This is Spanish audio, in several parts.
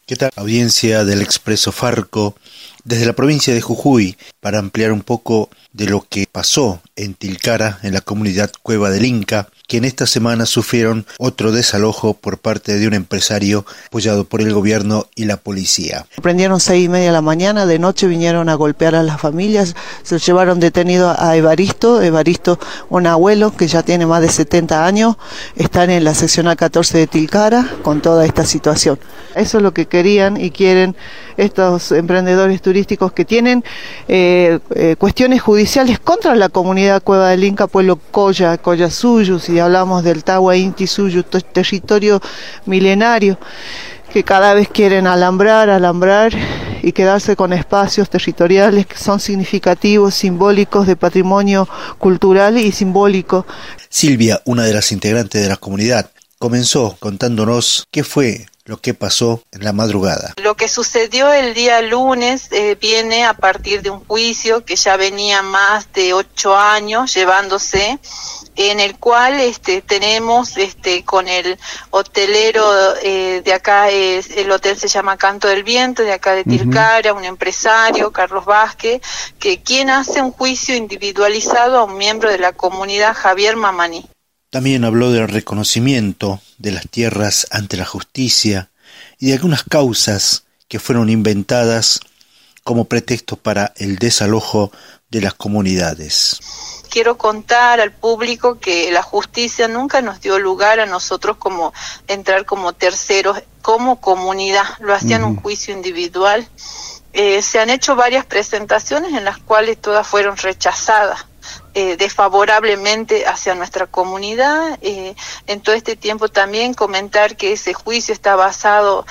¿Qué tal? Audiencia del Expreso Farco desde la provincia de Jujuy para ampliar un poco de lo que pasó en Tilcara, en la comunidad Cueva del Inca, que en esta semana sufrieron otro desalojo por parte de un empresario apoyado por el gobierno y la policía. Prendieron 6:30 de la mañana, de noche vinieron a golpear a las familias, se llevaron detenido a Evaristo, un abuelo que ya tiene más de 70 años, están en la seccional 14 de Tilcara con toda esta situación. Eso es lo que querían y quieren estos emprendedores turísticos que tienen cuestiones judiciales contra la comunidad Cueva del Inca, pueblo Collasuyu, si hablamos del Tawa Inti Suyu, territorio milenario, que cada vez quieren alambrar y quedarse con espacios territoriales que son significativos, simbólicos, de patrimonio cultural y simbólico. Silvia, una de las integrantes de la comunidad, comenzó contándonos qué fue lo que pasó en la madrugada. Lo que sucedió el día lunes viene a partir de un juicio que ya venía más de 8 años llevándose, en el cual tenemos con el hotelero de acá, el hotel se llama Canto del Viento, de acá de Tilcara, un empresario, Carlos Vázquez, quien hace un juicio individualizado a un miembro de la comunidad, Javier Mamaní. También habló del reconocimiento de las tierras ante la justicia y de algunas causas que fueron inventadas como pretexto para el desalojo de las comunidades. Quiero contar al público que la justicia nunca nos dio lugar a nosotros como entrar como terceros, como comunidad, lo hacían un juicio individual. Se han hecho varias presentaciones en las cuales todas fueron rechazadas desfavorablemente hacia nuestra comunidad. En todo este tiempo también comentar que ese juicio está basado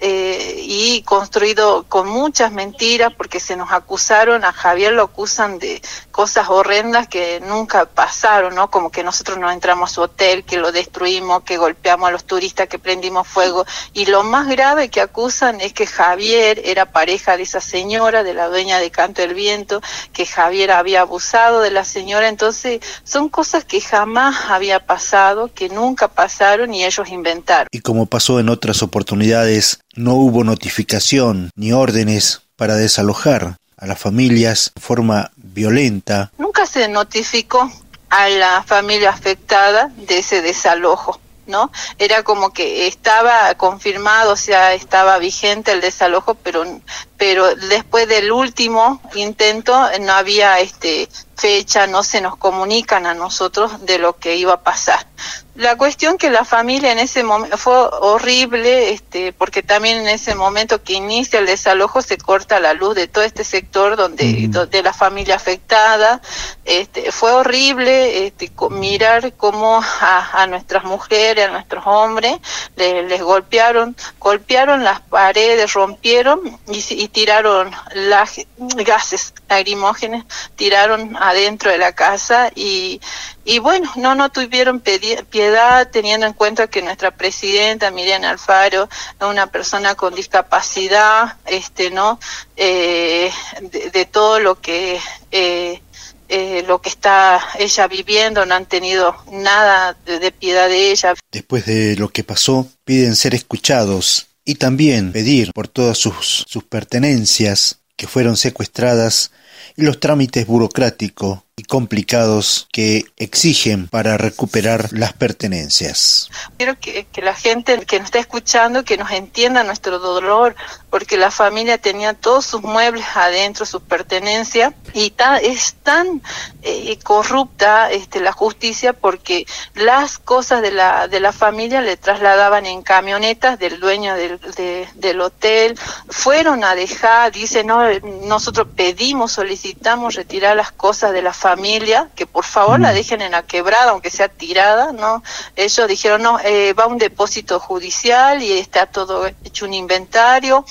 y construido con muchas mentiras, porque se nos acusaron, a Javier lo acusan de cosas horrendas que nunca pasaron, ¿no? Como que nosotros no entramos a su hotel, que lo destruimos, que golpeamos a los turistas, que prendimos fuego, y lo más grave que acusan es que Javier era pareja de esa señora, de la dueña de Canto del Viento, que Javier había abusado de la señora. Entonces son cosas que jamás había pasado, que nunca pasaron y ellos inventaron. Y como pasó en otras oportunidades, no hubo notificación ni órdenes para desalojar a las familias de forma violenta. Nunca se notificó a la familia afectada de ese desalojo, ¿no? Era como que estaba confirmado, o sea, estaba vigente el desalojo, pero después del último intento no había fecha, no se nos comunican a nosotros de lo que iba a pasar. La cuestión que la familia en ese momento fue horrible, porque también en ese momento que inicia el desalojo se corta la luz de todo este sector donde la familia afectada. Fue horrible mirar cómo a nuestras mujeres, a nuestros hombres les golpearon las paredes, rompieron y tiraron gases lacrimógenos, tiraron adentro de la casa y bueno, no tuvieron piedad, teniendo en cuenta que nuestra presidenta Miriam Alfaro es una persona con discapacidad, de todo lo que está ella viviendo, no han tenido nada de piedad de ella. Después de lo que pasó, piden ser escuchados y también pedir por todas sus pertenencias que fueron secuestradas y los trámites burocráticos y complicados que exigen para recuperar las pertenencias. Quiero que la gente que nos está escuchando, que nos entienda nuestro dolor, porque la familia tenía todos sus muebles adentro, sus pertenencias, y es tan corrupta la justicia, porque las cosas de la familia le trasladaban en camionetas del dueño del hotel, fueron a dejar, dicen, no, nosotros solicitamos retirar las cosas de la familia, que por favor la dejen en la quebrada, aunque sea tirada, ¿no? Ellos dijeron, no, va a un depósito judicial y está todo hecho un inventario,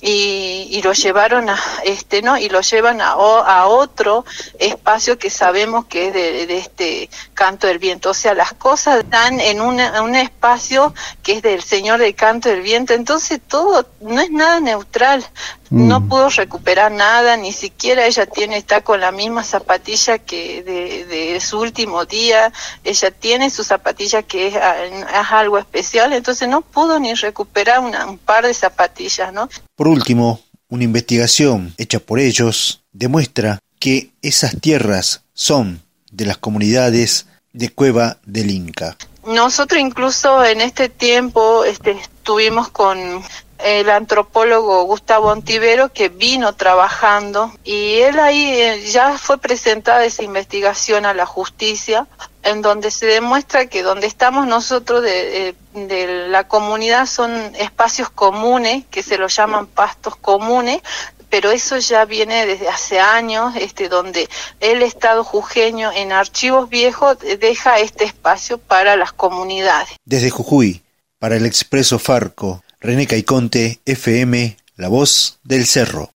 y lo llevaron y lo llevan a otro espacio que sabemos que es de este Canto del Viento. O sea, las cosas están en un espacio que es del Señor del Canto del Viento, entonces todo no es nada neutral. No pudo recuperar nada, ni siquiera ella está con la misma zapatilla que de su último día. Ella tiene su zapatilla que es algo especial, entonces no pudo ni recuperar un par de zapatillas, ¿no? Por último, una investigación hecha por ellos demuestra que esas tierras son de las comunidades de Cueva del Inca. Nosotros incluso en este tiempo estuvimos con el antropólogo Gustavo Ontivero, que vino trabajando, y él ahí ya fue presentada esa investigación a la justicia, en donde se demuestra que donde estamos nosotros de la comunidad son espacios comunes, que se los llaman pastos comunes, pero eso ya viene desde hace años, donde el Estado jujeño en archivos viejos deja este espacio para las comunidades. Desde Jujuy, para el Expreso Farco, René Caiconte, FM, La Voz del Cerro.